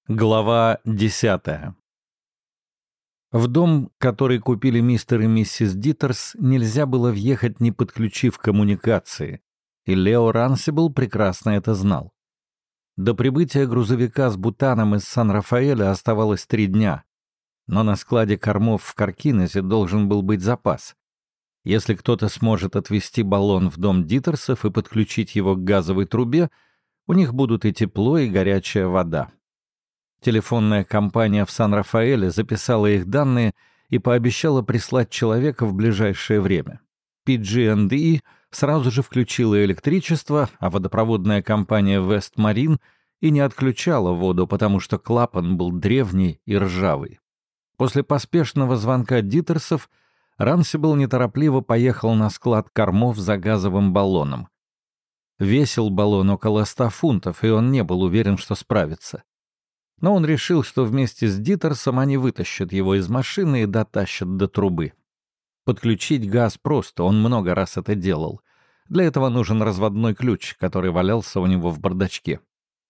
Глава 10. В дом, который купили мистер и миссис Дитерс, нельзя было въехать, не подключив коммуникации, и Лео Рансибл прекрасно это знал. До прибытия грузовика с бутаном из Сан-Рафаэля оставалось 3 дня, но на складе кормов в Каркинесе должен был быть запас. Если кто-то сможет отвезти баллон в дом Дитерсов и подключить его к газовой трубе, у них будут и тепло, и горячая вода. Телефонная компания в Сан-Рафаэле записала их данные и пообещала прислать человека в ближайшее время. PG&E сразу же включила электричество, а водопроводная компания Вест-Марин и не отключала воду, потому что клапан был древний и ржавый. После поспешного звонка Дитерсов Рансибл неторопливо поехал на склад кормов за газовым баллоном. Весил баллон около 100 фунтов, и он не был уверен, что справится. Но он решил, что вместе с Дитерсом они вытащат его из машины и дотащат до трубы. Подключить газ просто, он много раз это делал. Для этого нужен разводной ключ, который валялся у него в бардачке.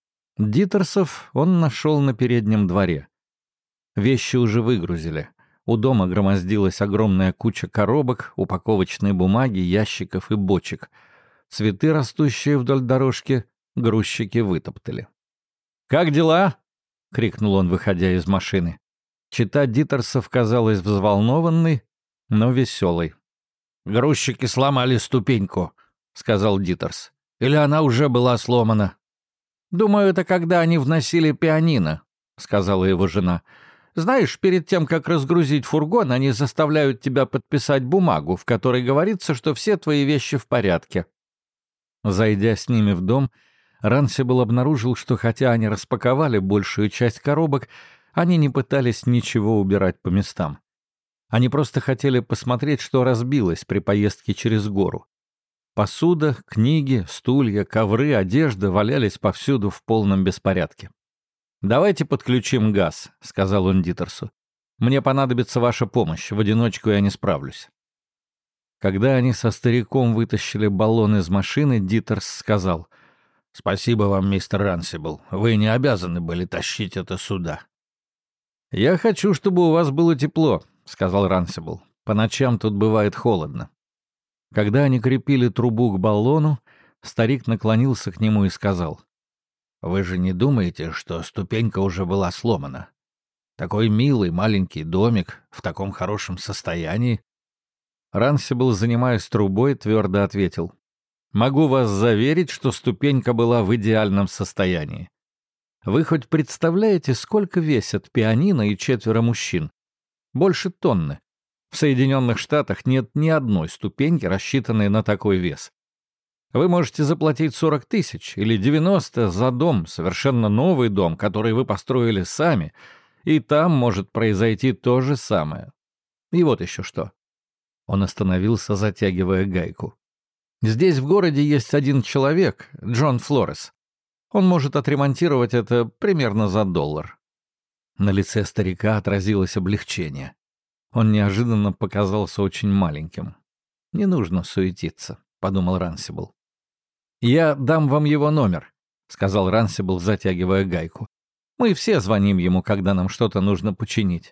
Дитерсов он нашел на переднем дворе. Вещи уже выгрузили. У дома громоздилась огромная куча коробок, упаковочной бумаги, ящиков и бочек. Цветы, растущие вдоль дорожки, грузчики вытоптали. «Как дела?» — крикнул он, выходя из машины. Чита Дитерсов казалась взволнованной, но веселой. «Грузчики сломали ступеньку», — сказал Дитерс. «Или она уже была сломана?» «Думаю, это когда они вносили пианино», — сказала его жена. «Знаешь, перед тем, как разгрузить фургон, они заставляют тебя подписать бумагу, в которой говорится, что все твои вещи в порядке». Зайдя с ними в дом, Рансибл обнаружил, что хотя они распаковали большую часть коробок, они не пытались ничего убирать по местам. Они просто хотели посмотреть, что разбилось при поездке через гору. Посуда, книги, стулья, ковры, одежда валялись повсюду в полном беспорядке. «Давайте подключим газ», — сказал он Дитерсу. «Мне понадобится ваша помощь, в одиночку я не справлюсь». Когда они со стариком вытащили баллон из машины, Дитерс сказал: «Спасибо вам, мистер Рансибл. Вы не обязаны были тащить это сюда». «Я хочу, чтобы у вас было тепло», — сказал Рансибл. «По ночам тут бывает холодно». Когда они крепили трубу к баллону, старик наклонился к нему и сказал: «Вы же не думаете, что ступенька уже была сломана? Такой милый маленький домик в таком хорошем состоянии». Рансибл, занимаясь трубой, твердо ответил: «Могу вас заверить, что ступенька была в идеальном состоянии. Вы хоть представляете, сколько весят пианино и 4 мужчин? Больше тонны. В Соединенных Штатах нет ни одной ступеньки, рассчитанной на такой вес. Вы можете заплатить 40 тысяч или 90 за дом, совершенно новый дом, который вы построили сами, и там может произойти то же самое. И вот еще что». Он остановился, затягивая гайку. «Здесь в городе есть один человек, Джон Флорес. Он может отремонтировать это примерно за $1». На лице старика отразилось облегчение. Он неожиданно показался очень маленьким. «Не нужно суетиться», — подумал Рансибл. «Я дам вам его номер», — сказал Рансибл, затягивая гайку. «Мы все звоним ему, когда нам что-то нужно починить».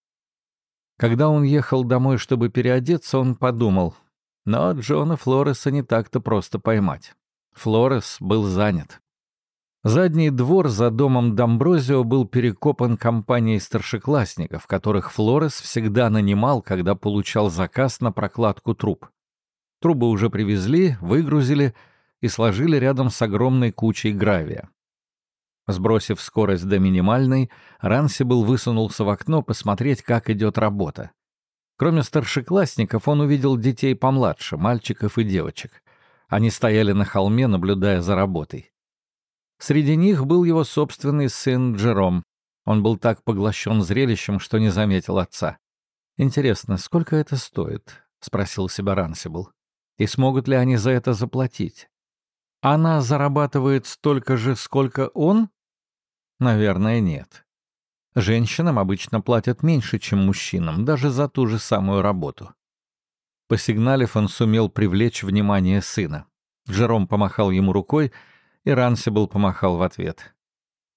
Когда он ехал домой, чтобы переодеться, он подумал: но Джона Флореса не так-то просто поймать. Флорес был занят. Задний двор за домом Домброзио был перекопан компанией старшеклассников, которых Флорес всегда нанимал, когда получал заказ на прокладку труб. Трубы уже привезли, выгрузили и сложили рядом с огромной кучей гравия. Сбросив скорость до минимальной, Рансибл высунулся в окно посмотреть, как идет работа. Кроме старшеклассников, он увидел детей помладше, мальчиков и девочек. Они стояли на холме, наблюдая за работой. Среди них был его собственный сын Джером. Он был так поглощен зрелищем, что не заметил отца. «Интересно, сколько это стоит?» — спросил себя Рансибл. «И смогут ли они за это заплатить? Она зарабатывает столько же, сколько он? Наверное, нет. Женщинам обычно платят меньше, чем мужчинам, даже за ту же самую работу». Посигналив, он сумел привлечь внимание сына. Джером помахал ему рукой, и Рансибл помахал в ответ.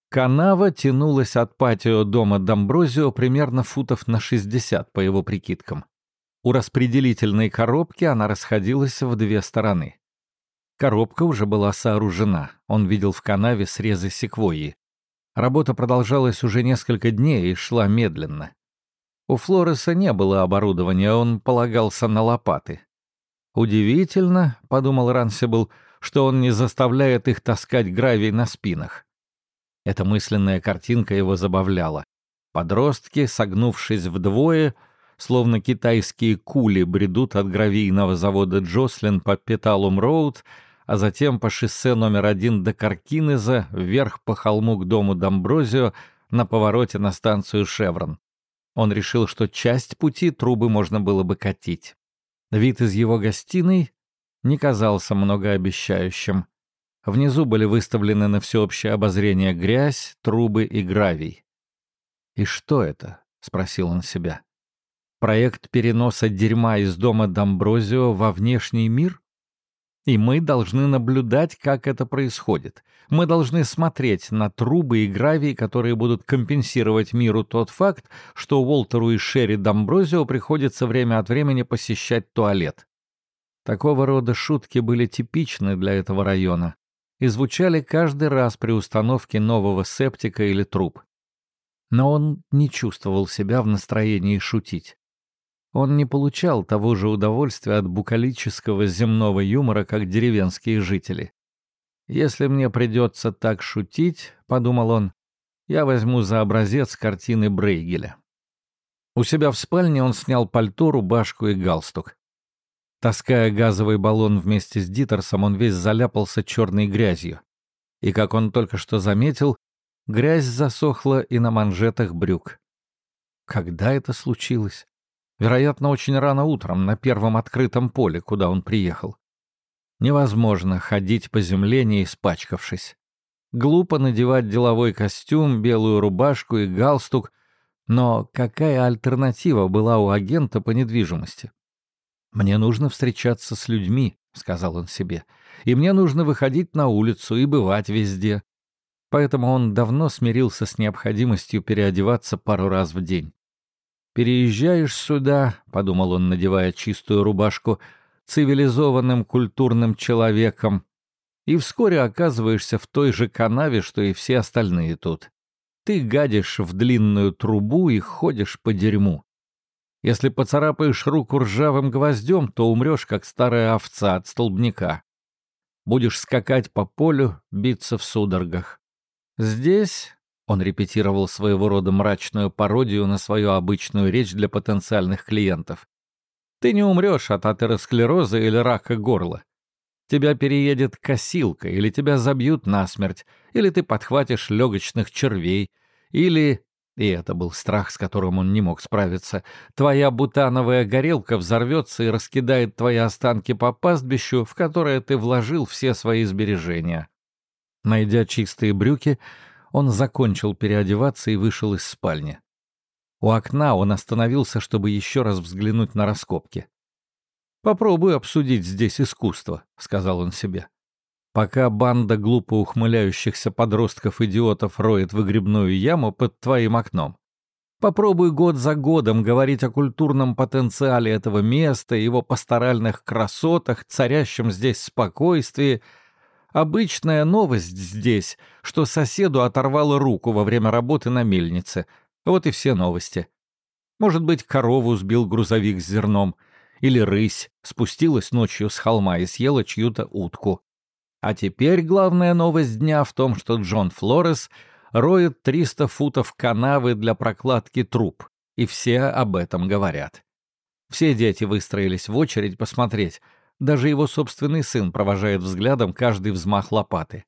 Канава тянулась от патио дома Домброзио примерно футов на 60, по его прикидкам. У распределительной коробки она расходилась в две стороны. Коробка уже была сооружена, он видел в канаве срезы секвойи. Работа продолжалась уже несколько дней и шла медленно. У Флореса не было оборудования, он полагался на лопаты. «Удивительно», — подумал Рансибл, — «что он не заставляет их таскать гравий на спинах». Эта мысленная картинка его забавляла. Подростки, согнувшись вдвое, словно китайские кули, бредут от гравийного завода Джослин по Петалум-роуд, а затем по шоссе номер 1 до Каркинеза, вверх по холму к дому Домброзио, на повороте на станцию Шеврон. Он решил, что часть пути трубы можно было бы катить. Вид из его гостиной не казался многообещающим. Внизу были выставлены на всеобщее обозрение грязь, трубы и гравий. «И что это?» — спросил он себя. «Проект переноса дерьма из дома Домброзио во внешний мир? И мы должны наблюдать, как это происходит. Мы должны смотреть на трубы и гравий, которые будут компенсировать миру тот факт, что Уолтеру и Шерри Домброзио приходится время от времени посещать туалет». Такого рода шутки были типичны для этого района и звучали каждый раз при установке нового септика или труб. Но он не чувствовал себя в настроении шутить. Он не получал того же удовольствия от букалического земного юмора, как деревенские жители. «Если мне придется так шутить, — подумал он, — я возьму за образец картины Брейгеля». У себя в спальне он снял пальто, рубашку и галстук. Таская газовый баллон вместе с Дитерсом, он весь заляпался черной грязью. И, как он только что заметил, грязь засохла и на манжетах брюк. Когда это случилось? Вероятно, очень рано утром, на первом открытом поле, куда он приехал. Невозможно ходить по земле, не испачкавшись. Глупо надевать деловой костюм, белую рубашку и галстук, но какая альтернатива была у агента по недвижимости? «Мне нужно встречаться с людьми», — сказал он себе, — «и мне нужно выходить на улицу и бывать везде». Поэтому он давно смирился с необходимостью переодеваться пару раз в день. «Переезжаешь сюда», — подумал он, надевая чистую рубашку, — «цивилизованным культурным человеком, и вскоре оказываешься в той же канаве, что и все остальные тут. Ты гадишь в длинную трубу и ходишь по дерьму. Если поцарапаешь руку ржавым гвоздем, то умрешь, как старая овца от столбняка. Будешь скакать по полю, биться в судорогах. Здесь...» Он репетировал своего рода мрачную пародию на свою обычную речь для потенциальных клиентов. «Ты не умрешь от атеросклероза или рака горла. Тебя переедет косилка, или тебя забьют насмерть, или ты подхватишь легочных червей, или...» И это был страх, с которым он не мог справиться. «Твоя бутановая горелка взорвется и раскидает твои останки по пастбищу, в которое ты вложил все свои сбережения». Найдя чистые брюки, он закончил переодеваться и вышел из спальни. У окна он остановился, чтобы еще раз взглянуть на раскопки. «Попробую обсудить здесь искусство», — сказал он себе. «Пока банда глупо ухмыляющихся подростков-идиотов роет выгребную яму под твоим окном. Попробуй год за годом говорить о культурном потенциале этого места, его пасторальных красотах, царящем здесь спокойствии. Обычная новость здесь, что соседу оторвало руку во время работы на мельнице. Вот и все новости. Может быть, корову сбил грузовик с зерном, или рысь спустилась ночью с холма и съела чью-то утку. А теперь главная новость дня в том, что Джон Флорес роет 300 футов канавы для прокладки труб, и все об этом говорят. Все дети выстроились в очередь посмотреть. Даже его собственный сын провожает взглядом каждый взмах лопаты.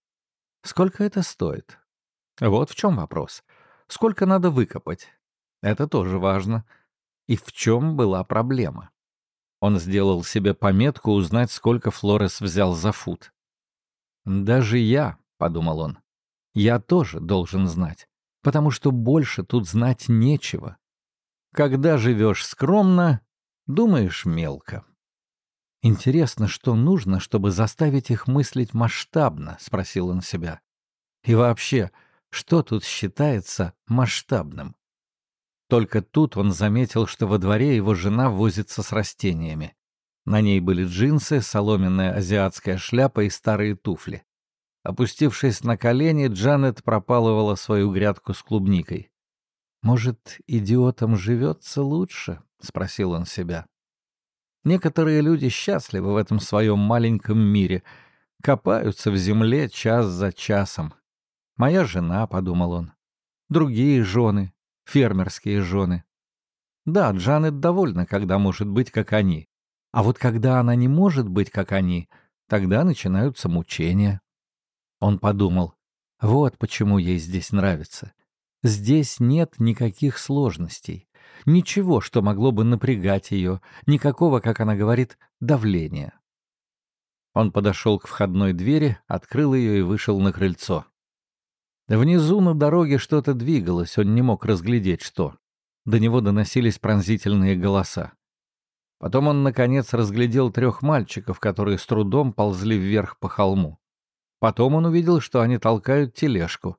Сколько это стоит? Вот в чем вопрос. Сколько надо выкопать? Это тоже важно. И в чем была проблема? Он сделал себе пометку узнать, сколько Флорес взял за фут. «Даже я», — подумал он, — «я тоже должен знать, потому что больше тут знать нечего. Когда живешь скромно, думаешь мелко». «Интересно, что нужно, чтобы заставить их мыслить масштабно?» — спросил он себя. «И вообще, Что тут считается масштабным? Только тут он заметил, что во дворе его жена возится с растениями. На ней были джинсы, соломенная азиатская шляпа и старые туфли. Опустившись на колени, Джанет пропалывала свою грядку с клубникой. «Может, идиотам живется лучше?» — спросил он себя. Некоторые люди счастливы в этом своем маленьком мире, копаются в земле час за часом. «Моя жена», — подумал он, — «другие жены, фермерские жены». Да, Джанет довольна, когда может быть, как они. А вот когда она не может быть, как они, тогда начинаются мучения. Он подумал, вот почему ей здесь нравится. Здесь нет никаких сложностей, ничего, что могло бы напрягать ее, никакого, как она говорит, давления. Он подошел к входной двери, открыл ее и вышел на крыльцо. Внизу на дороге что-то двигалось, он не мог разглядеть, что. До него доносились пронзительные голоса. Потом он, наконец, разглядел 3 мальчиков, которые с трудом ползли вверх по холму. Потом он увидел, что они толкают тележку.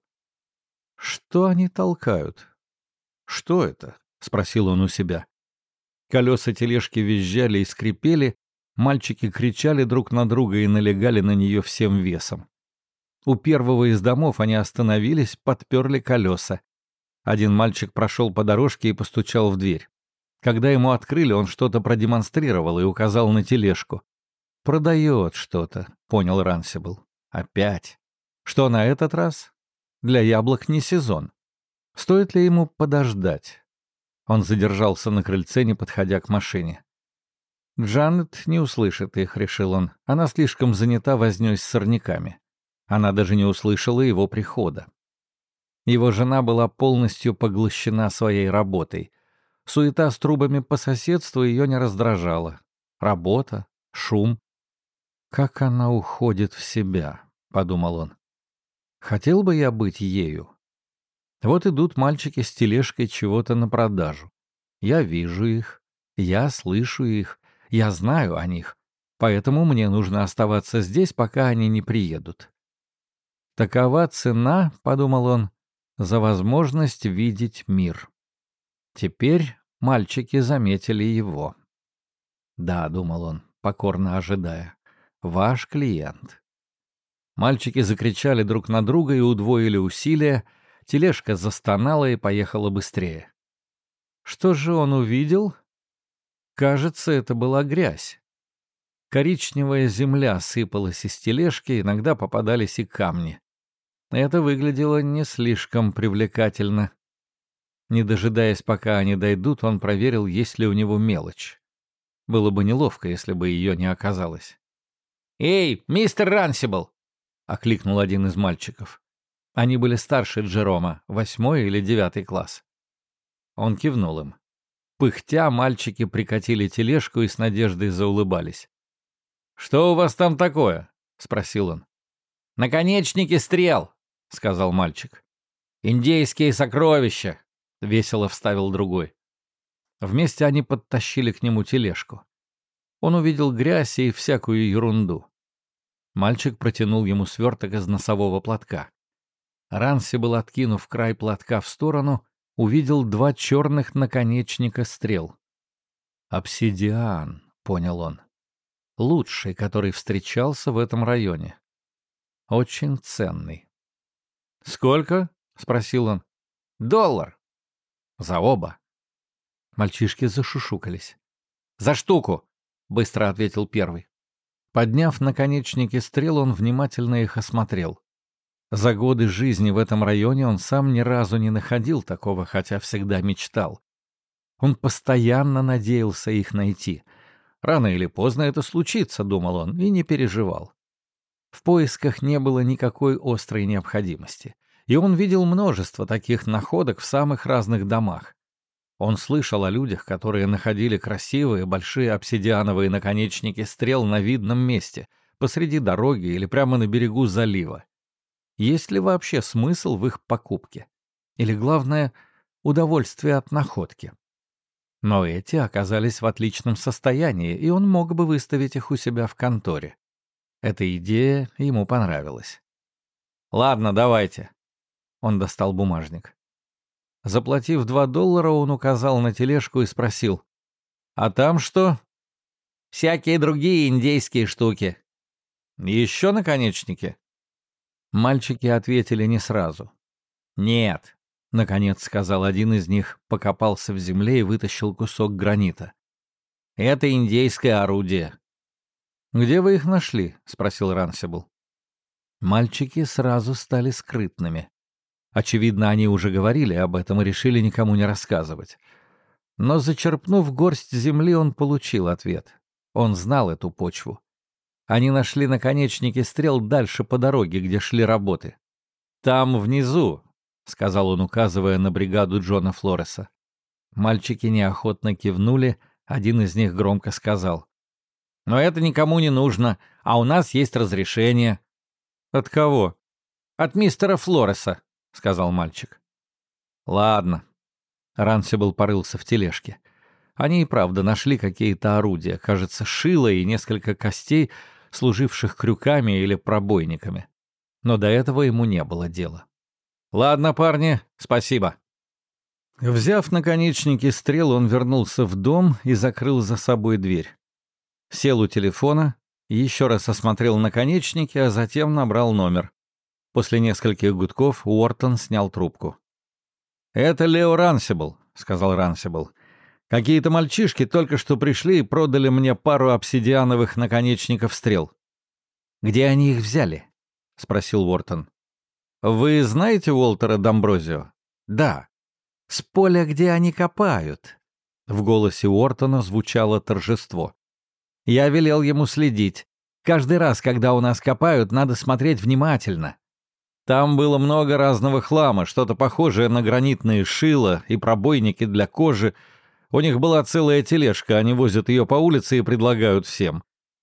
Что они толкают? Что это? — спросил он у себя. Колеса тележки визжали и скрипели, мальчики кричали друг на друга и налегали на нее всем весом. У первого из домов они остановились, подперли колеса. Один мальчик прошел по дорожке и постучал в дверь. Когда ему открыли, он что-то продемонстрировал и указал на тележку. «Продает что-то», — понял Рансибл. «Опять. Что на этот раз? Для яблок не сезон. Стоит ли ему подождать?» Он задержался на крыльце, не подходя к машине. «Джанет не услышит их», — решил он. «Она слишком занята вознёй с сорняками». Она даже не услышала его прихода. Его жена была полностью поглощена своей работой. Суета с трубами по соседству ее не раздражала. Работа, шум. «Как она уходит в себя», — подумал он. «Хотел бы я быть ею». Вот идут мальчики с тележкой чего-то на продажу. Я вижу их, я слышу их, я знаю о них, поэтому мне нужно оставаться здесь, пока они не приедут. Такова цена, — подумал он, — за возможность видеть мир. Теперь мальчики заметили его. «Да», — думал он, покорно ожидая, — «ваш клиент». Мальчики закричали друг на друга и удвоили усилия, тележка застонала и поехала быстрее. Что же он увидел? Кажется, это была грязь. Коричневая земля сыпалась из тележки, иногда попадались и камни. Это выглядело не слишком привлекательно. Не дожидаясь, пока они дойдут, он проверил, есть ли у него мелочь. Было бы неловко, если бы ее не оказалось. «Эй, мистер Рансибл!» — окликнул один из мальчиков. Они были старше Джерома, 8 или 9 класс. Он кивнул им. Пыхтя, мальчики прикатили тележку и с надеждой заулыбались. «Что у вас там такое?» — спросил он. «Наконечники стрел», — сказал мальчик. «Индейские сокровища», — весело вставил другой. Вместе они подтащили к нему тележку. Он увидел грязь и всякую ерунду. Мальчик протянул ему сверток из носового платка. Рансибл, откинув край платка в сторону, увидел 2 черных наконечника стрел. «Обсидиан», — понял он. Лучший, который встречался в этом районе. Очень ценный. «Сколько?» — спросил он. $1. За оба. Мальчишки зашушукались. «За штуку!» — быстро ответил первый. Подняв наконечники стрел, он внимательно их осмотрел. За годы жизни в этом районе он сам ни разу не находил такого, хотя всегда мечтал. Он постоянно надеялся их найти. Рано или поздно это случится, думал он, и не переживал. В поисках не было никакой острой необходимости, и он видел множество таких находок в самых разных домах. Он слышал о людях, которые находили красивые большие обсидиановые наконечники стрел на видном месте, посреди дороги или прямо на берегу залива. Есть ли вообще смысл в их покупке? Или, главное, удовольствие от находки? Но эти оказались в отличном состоянии, и он мог бы выставить их у себя в конторе. Эта идея ему понравилась. «Ладно, давайте». Он достал бумажник. Заплатив $2, он указал на тележку и спросил: «А там что?» «Всякие другие индейские штуки». «Еще наконечники?» Мальчики ответили не сразу. «Нет», — наконец сказал один из них, покопался в земле и вытащил кусок гранита. «Это индейское орудие». «Где вы их нашли?» — спросил Рансибл. Мальчики сразу стали скрытными. Очевидно, они уже говорили об этом и решили никому не рассказывать. Но, зачерпнув горсть земли, он получил ответ. Он знал эту почву. Они нашли наконечники стрел дальше по дороге, где шли работы. «Там внизу», — сказал он, указывая на бригаду Джона Флореса. Мальчики неохотно кивнули, один из них громко сказал: «Но это никому не нужно, а у нас есть разрешение». «От кого?» «От мистера Флореса», — сказал мальчик. «Ладно». Рансибл порылся в тележке. Они и правда нашли какие-то орудия, кажется, шило и несколько костей, служивших крюками или пробойниками. Но до этого ему не было дела. «Ладно, парни, спасибо». Взяв наконечники стрел, он вернулся в дом и закрыл за собой дверь. Сел у телефона, еще раз осмотрел наконечники, а затем набрал номер. После нескольких гудков Уортон снял трубку. «Это Лео Рансибл», — сказал Рансибл. «Какие-то мальчишки только что пришли и продали мне пару обсидиановых наконечников стрел». «Где они их взяли?» — спросил Уортон. «Вы знаете Уолтера Дамброзио?» «Да». «С поля, где они копают?» В голосе Уортона звучало торжество. «Я велел ему следить. Каждый раз, когда у нас копают, надо смотреть внимательно. Там было много разного хлама, что-то похожее на гранитные шила и пробойники для кожи. У них была целая тележка, они возят ее по улице и предлагают всем».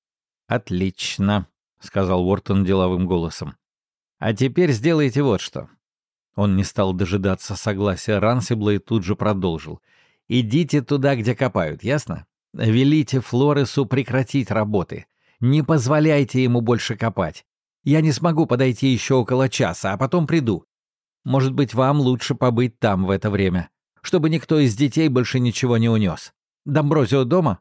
«Отлично», — сказал Уортон деловым голосом. «А теперь сделайте вот что». Он не стал дожидаться согласия Рансибла и тут же продолжил. «Идите туда, где копают, ясно? Велите Флоресу прекратить работы. Не позволяйте ему больше копать. Я не смогу подойти еще около часа, а потом приду. Может быть, вам лучше побыть там в это время, чтобы никто из детей больше ничего не унес. Дамброзио дома?»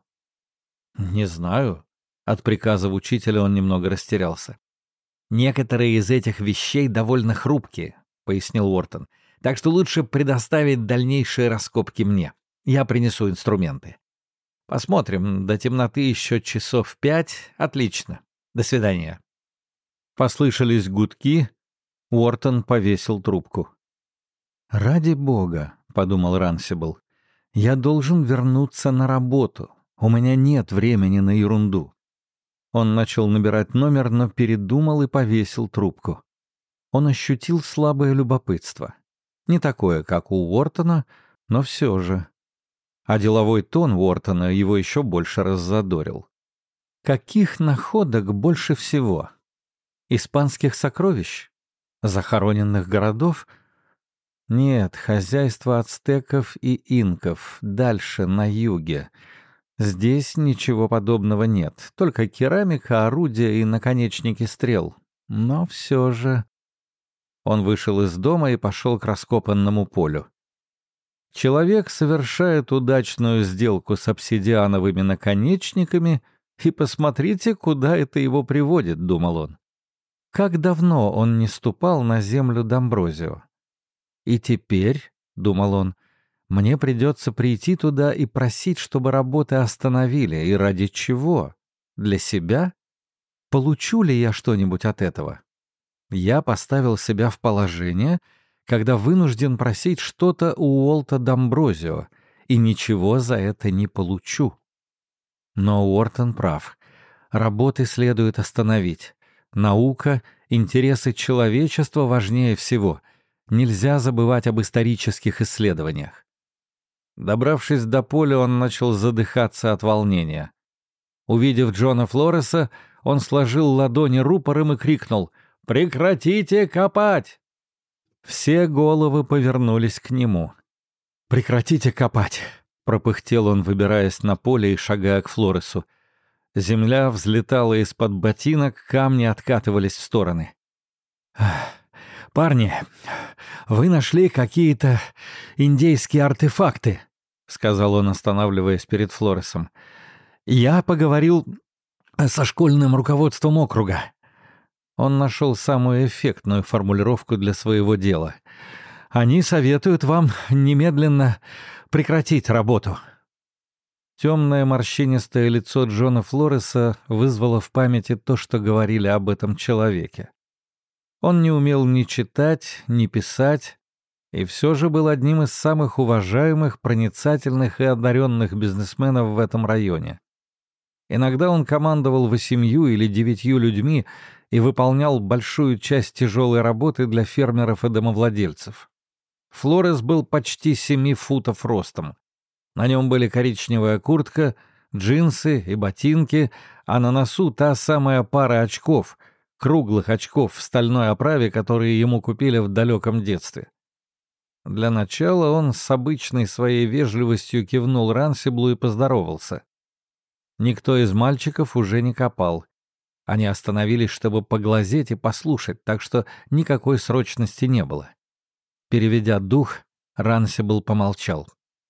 «Не знаю». От приказов учителя он немного растерялся. «Некоторые из этих вещей довольно хрупкие», — пояснил Уортон. «Так что лучше предоставить дальнейшие раскопки мне. Я принесу инструменты. Посмотрим, до темноты еще часов 5. Отлично. До свидания». Послышались гудки. Уортон повесил трубку. «Ради бога», — подумал Рансибл, — «я должен вернуться на работу. У меня нет времени на ерунду». Он начал набирать номер, но передумал и повесил трубку. Он ощутил слабое любопытство. Не такое, как у Уортона, но все же. А деловой тон Уортона его еще больше раззадорил. Каких находок больше всего? Испанских сокровищ? Захороненных городов? Нет, хозяйство ацтеков и инков, дальше, на юге. Здесь ничего подобного нет, только керамика, орудия и наконечники стрел. Но все же... Он вышел из дома и пошел к раскопанному полю. Человек совершает удачную сделку с обсидиановыми наконечниками, и посмотрите, куда это его приводит, думал он. Как давно он не ступал на землю Дамброзио. И теперь, думал он, мне придется прийти туда и просить, чтобы работы остановили. И ради чего? Для себя? Получу ли я что-нибудь от этого? Я поставил себя в положение, когда вынужден просить что-то у Уолта Дамброзио, и ничего за это не получу. Но Уортон прав. Работы следует остановить. Наука, интересы человечества важнее всего. Нельзя забывать об исторических исследованиях. Добравшись до поля, он начал задыхаться от волнения. Увидев Джона Флореса, он сложил ладони рупором и крикнул: «Прекратите копать!» Все головы повернулись к нему. «Прекратите копать!» — пропыхтел он, выбираясь на поле и шагая к Флоресу. Земля взлетала из-под ботинок, камни откатывались в стороны. «Парни, вы нашли какие-то индейские артефакты», — сказал он, останавливаясь перед Флоресом. «Я поговорил со школьным руководством округа». Он нашел самую эффектную формулировку для своего дела. «Они советуют вам немедленно прекратить работу». Темное морщинистое лицо Джона Флореса вызвало в памяти то, что говорили об этом человеке. Он не умел ни читать, ни писать, и все же был одним из самых уважаемых, проницательных и одаренных бизнесменов в этом районе. Иногда он командовал 8 или 9 людьми и выполнял большую часть тяжелой работы для фермеров и домовладельцев. Флорес был почти 7 футов ростом. На нем были коричневая куртка, джинсы и ботинки, а на носу та самая пара очков, круглых очков в стальной оправе, которые ему купили в далеком детстве. Для начала он с обычной своей вежливостью кивнул Рансиблу и поздоровался. Никто из мальчиков уже не копал. Они остановились, чтобы поглазеть и послушать, так что никакой срочности не было. Переведя дух, Рансибл помолчал.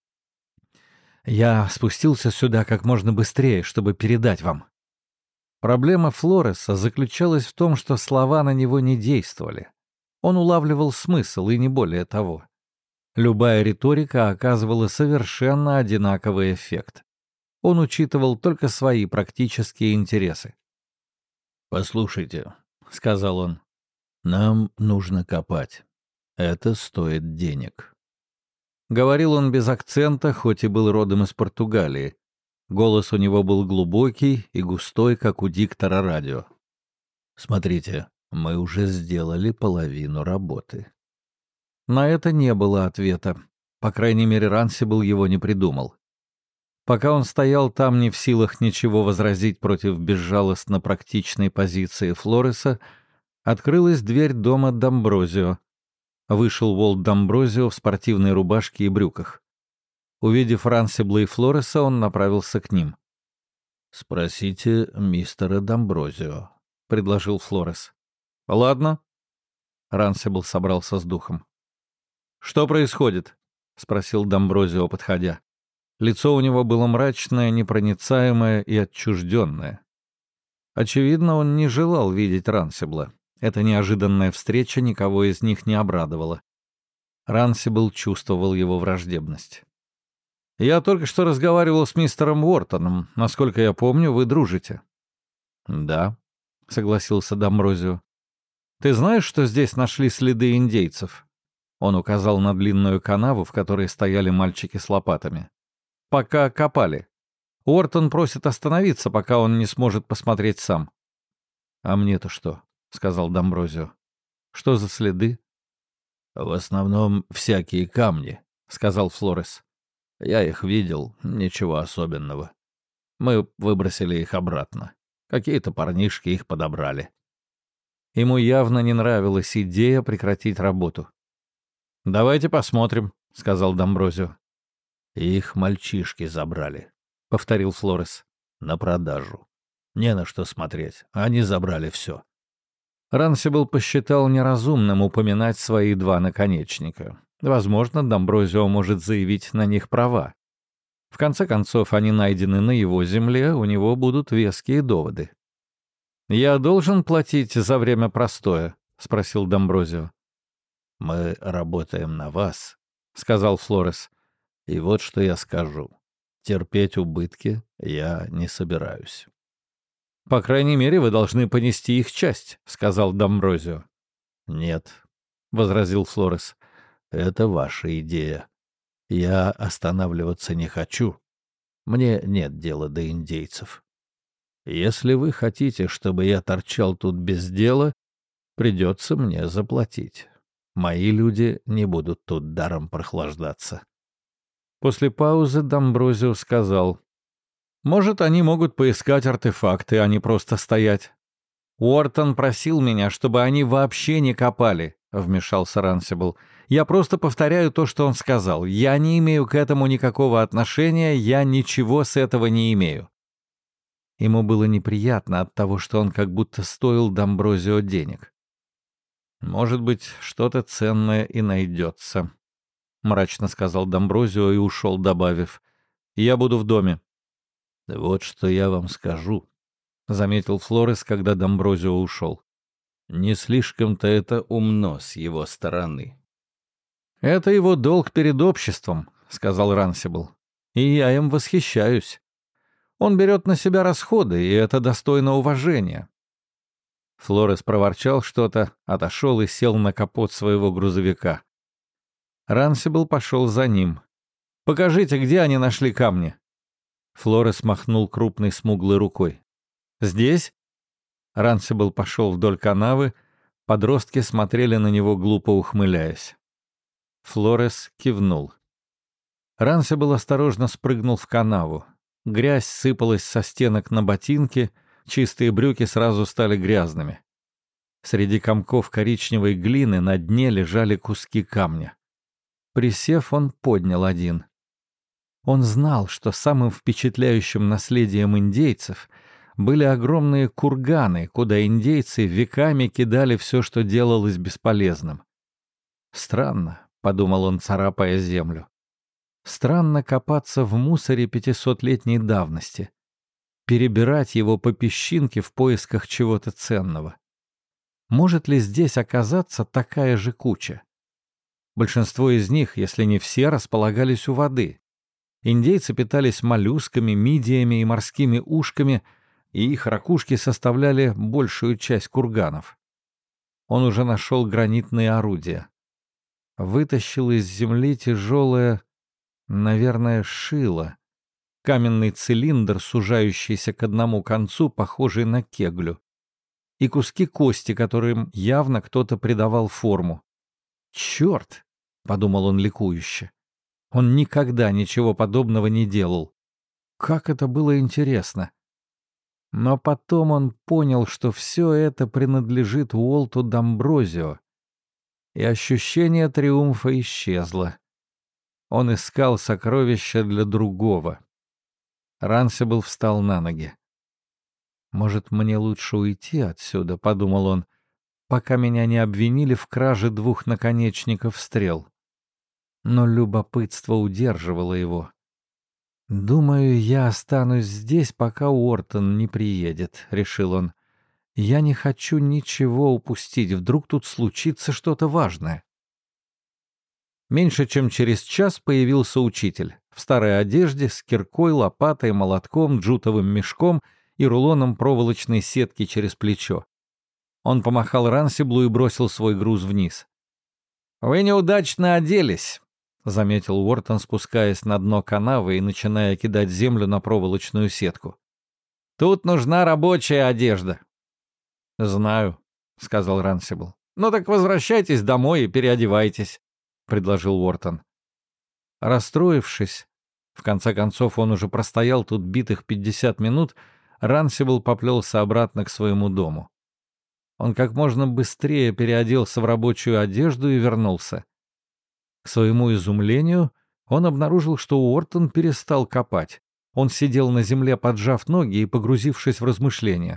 «Я спустился сюда как можно быстрее, чтобы передать вам». Проблема Флореса заключалась в том, что слова на него не действовали. Он улавливал смысл, и не более того. Любая риторика оказывала совершенно одинаковый эффект. Он учитывал только свои практические интересы. «Послушайте», — сказал он, — «нам нужно копать. Это стоит денег». Говорил он без акцента, хоть и был родом из Португалии. Голос у него был глубокий и густой, как у диктора радио. «Смотрите, мы уже сделали половину работы». На это не было ответа. По крайней мере, Рансибл его не придумал. Пока он стоял там, не в силах ничего возразить против безжалостно практичной позиции Флореса, открылась дверь дома Дамброзио. Вышел Уолт Дамброзио в спортивной рубашке и брюках. Увидев Рансибла и Флореса, он направился к ним. «Спросите мистера Дамброзио», — предложил Флорес. «Ладно». Рансибл собрался с духом. «Что происходит?» — спросил Дамброзио, подходя. Лицо у него было мрачное, непроницаемое и отчужденное. Очевидно, он не желал видеть Рансибла. Эта неожиданная встреча никого из них не обрадовала. Рансибл чувствовал его враждебность. «Я только что разговаривал с мистером Уортоном. Насколько я помню, вы дружите». «Да», — согласился Дамброзио. «Ты знаешь, что здесь нашли следы индейцев?» Он указал на длинную канаву, в которой стояли мальчики с лопатами. «Пока копали. Уортон просит остановиться, пока он не сможет посмотреть сам». «А мне-то что?» — сказал Дамброзио. «Что за следы?» «В основном всякие камни», — сказал Флорес. «Я их видел, ничего особенного. Мы выбросили их обратно. Какие-то парнишки их подобрали». Ему явно не нравилась идея прекратить работу. «Давайте посмотрим», — сказал Дамброзио. «Их мальчишки забрали», — повторил Флорес. «На продажу. Не на что смотреть. Они забрали все». Рансибл посчитал неразумным упоминать свои 2 наконечника. Возможно, Дамброзио может заявить на них права. В конце концов, они найдены на его земле, у него будут веские доводы. «Я должен платить за время простоя?» — спросил Дамброзио. «Мы работаем на вас», — сказал Флорес. «И вот что я скажу. Терпеть убытки я не собираюсь». «По крайней мере, вы должны понести их часть», — сказал Дамброзио. «Нет», — возразил Флорес, — «это ваша идея. Я останавливаться не хочу. Мне нет дела до индейцев. Если вы хотите, чтобы я торчал тут без дела, придется мне заплатить. Мои люди не будут тут даром прохлаждаться». После паузы Дамброзио сказал: «Может, они могут поискать артефакты, а не просто стоять». «Уортон просил меня, чтобы они вообще не копали», — вмешался Рансибл. «Я просто повторяю то, что он сказал. Я не имею к этому никакого отношения, я ничего с этого не имею». Ему было неприятно от того, что он как будто стоил Дамброзио денег. «Может быть, что-то ценное и найдется», — мрачно сказал Домброзио и ушел, добавив: «Я буду в доме». «Вот что я вам скажу», — заметил Флорес, когда Домброзио ушел. «Не слишком-то это умно с его стороны». «Это его долг перед обществом», — сказал Рансибл. «И я им восхищаюсь. Он берет на себя расходы, и это достойно уважения». Флорес проворчал что-то, отошел и сел на капот своего грузовика. Рансибл пошел за ним. «Покажите, где они нашли камни?» Флорес махнул крупной смуглой рукой. «Здесь?» Рансибл пошел вдоль канавы, подростки смотрели на него, глупо ухмыляясь. Флорес кивнул. Рансибл осторожно спрыгнул в канаву. Грязь сыпалась со стенок на ботинки, чистые брюки сразу стали грязными. Среди комков коричневой глины на дне лежали куски камня. Присев, он поднял один. Он знал, что самым впечатляющим наследием индейцев были огромные курганы, куда индейцы веками кидали все, что делалось бесполезным. «Странно», — подумал он, царапая землю. «Странно копаться в мусоре 500-летней давности, перебирать его по песчинке в поисках чего-то ценного. Может ли здесь оказаться такая же куча? Большинство из них, если не все, располагались у воды. Индейцы питались моллюсками, мидиями и морскими ушками, и их ракушки составляли большую часть курганов. Он уже нашел гранитные орудия. Вытащил из земли тяжелое, наверное, шило, каменный цилиндр, сужающийся к одному концу, похожий на кеглю, и куски кости, которым явно кто-то придавал форму. «Черт!» — подумал он ликующе. Он никогда ничего подобного не делал. Как это было интересно! Но потом он понял, что все это принадлежит Уолту Домброзио, и ощущение триумфа исчезло. Он искал сокровища для другого. Рансибл встал на ноги. «Может, мне лучше уйти отсюда?» — подумал он, пока меня не обвинили в краже 2 наконечников стрел. Но любопытство удерживало его. «Думаю, я останусь здесь, пока Уортон не приедет», — решил он. «Я не хочу ничего упустить, вдруг тут случится что-то важное». Меньше чем через час появился учитель в старой одежде с киркой, лопатой, молотком, джутовым мешком и рулоном проволочной сетки через плечо. Он помахал Рансиблу и бросил свой груз вниз. «Вы неудачно оделись», — заметил Уортон, спускаясь на дно канавы и начиная кидать землю на проволочную сетку. «Тут нужна рабочая одежда». «Знаю», — сказал Рансибл. «Ну так возвращайтесь домой и переодевайтесь», — предложил Уортон. Расстроившись, в конце концов он уже простоял тут битых 50 минут, Рансибл поплелся обратно к своему дому. Он как можно быстрее переоделся в рабочую одежду и вернулся. К своему изумлению он обнаружил, что Уортон перестал копать. Он сидел на земле, поджав ноги и погрузившись в размышления.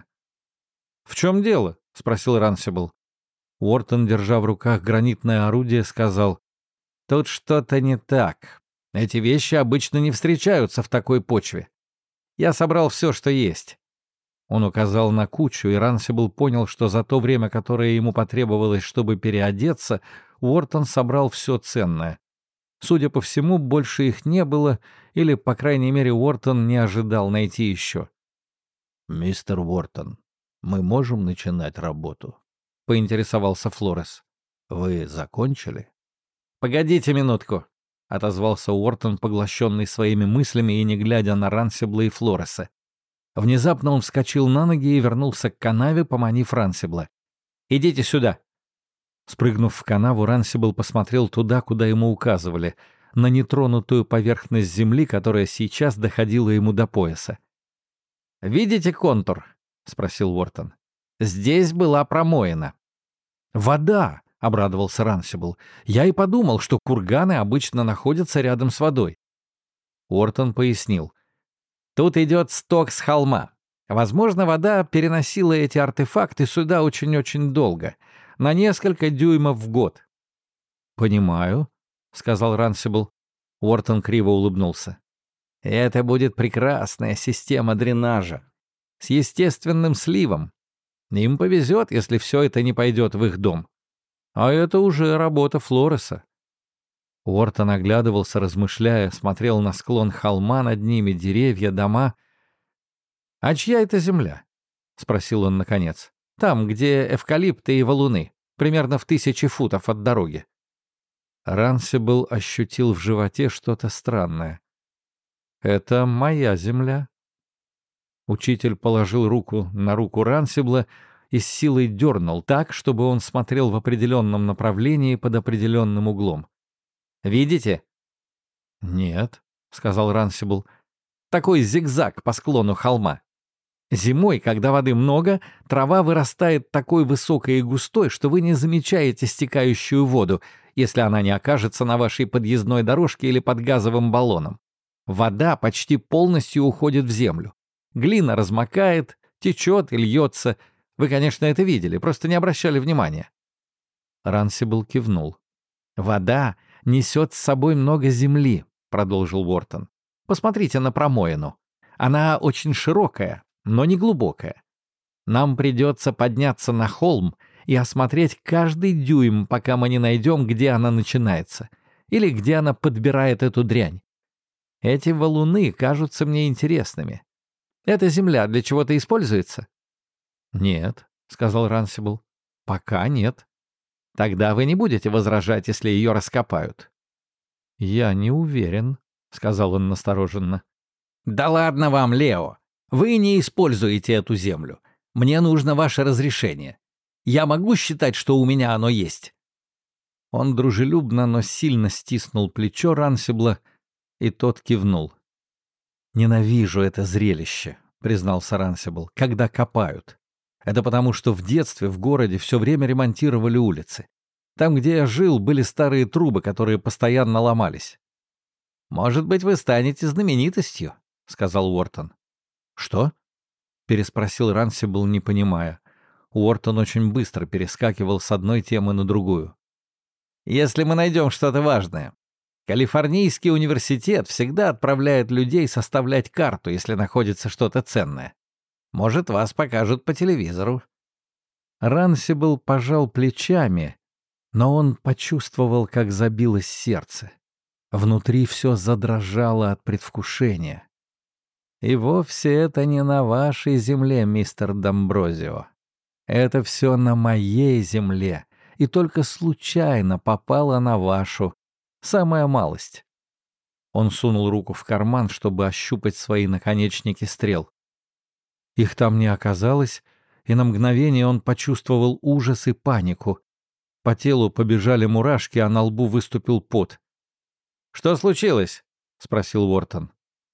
«В чем дело?» — спросил Рансибл. Уортон, держа в руках гранитное орудие, сказал: «Тут что-то не так. Эти вещи обычно не встречаются в такой почве. Я собрал все, что есть». Он указал на кучу, и Рансибл понял, что за то время, которое ему потребовалось, чтобы переодеться, Уортон собрал все ценное. Судя по всему, больше их не было, или, по крайней мере, Уортон не ожидал найти еще. «Мистер Уортон, мы можем начинать работу?» — поинтересовался Флорес. «Вы закончили?» «Погодите минутку», — отозвался Уортон, поглощенный своими мыслями и не глядя на Рансибла и Флореса. Внезапно он вскочил на ноги и вернулся к канаве, поманив Рансибла. «Идите сюда!» Спрыгнув в канаву, Рансибл посмотрел туда, куда ему указывали, на нетронутую поверхность земли, которая сейчас доходила ему до пояса. «Видите контур?» — спросил Уортон. «Здесь была промоина». «Вода!» — обрадовался Рансибл. «Я и подумал, что курганы обычно находятся рядом с водой». Уортон пояснил. «Тут идет сток с холма. Возможно, вода переносила эти артефакты сюда очень-очень долго. на несколько дюймов в год». «Понимаю», — сказал Рансибл. Уортон криво улыбнулся. «Это будет прекрасная система дренажа с естественным сливом. Им повезет, если все это не пойдет в их дом. А это уже работа Флореса». Уортон оглядывался, размышляя, смотрел на склон холма над ними, деревья, дома. «А чья это земля?» — спросил он наконец. «Там, где эвкалипты и валуны, примерно в 1000 футов от дороги». Рансибл ощутил в животе что-то странное. «Это моя земля». Учитель положил руку на руку Рансибла и с силой дернул так, чтобы он смотрел в определенном направлении под определенным углом. «Видите?» «Нет», — сказал Рансибл. «Такой зигзаг по склону холма. Зимой, когда воды много, трава вырастает такой высокой и густой, что вы не замечаете стекающую воду, если она не окажется на вашей подъездной дорожке или под газовым баллоном. Вода почти полностью уходит в землю. Глина размокает, течет и льется. Вы, конечно, это видели, просто не обращали внимания». Рансибл кивнул. «Вода несет с собой много земли», — продолжил Уортон. «Посмотрите на промоину. Она очень широкая, но не глубокая. Нам придется подняться на холм и осмотреть каждый дюйм, пока мы не найдем, где она начинается, или где она подбирает эту дрянь. Эти валуны кажутся мне интересными. Эта земля для чего-то используется?» «Нет», — сказал Рансибл. «Пока нет». «Тогда вы не будете возражать, если ее раскопают?» «Я не уверен», — сказал он настороженно. «Да ладно вам, Лео. Вы не используете эту землю. Мне нужно ваше разрешение. Я могу считать, что у меня оно есть?» Он дружелюбно, но сильно стиснул плечо Рансибла, и тот кивнул. «Ненавижу это зрелище», — признался Рансибл, — «когда копают. Это потому, что в детстве в городе все время ремонтировали улицы. Там, где я жил, были старые трубы, которые постоянно ломались». «Может быть, вы станете знаменитостью», — сказал Уортон. «Что?» — переспросил Рансибл, не понимая. Уортон очень быстро перескакивал с одной темы на другую. «Если мы найдем что-то важное. Калифорнийский университет всегда отправляет людей составлять карту, если находится что-то ценное. Может, вас покажут по телевизору». Рансибл пожал плечами, но он почувствовал, как забилось сердце. Внутри все задрожало от предвкушения. «И вовсе это не на вашей земле, мистер Домброзио. Это все на моей земле, и только случайно попало на вашу. Самая малость». Он сунул руку в карман, чтобы ощупать свои наконечники стрел. Их там не оказалось, и на мгновение он почувствовал ужас и панику. По телу побежали мурашки, а на лбу выступил пот. «Что случилось?» — спросил Уортон.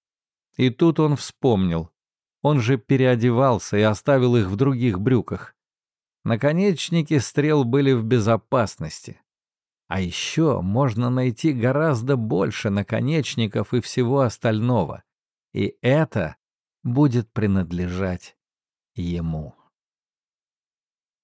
И тут он вспомнил. Он же переодевался и оставил их в других брюках. Наконечники стрел были в безопасности. А еще можно найти гораздо больше наконечников и всего остального. И это будет принадлежать ему.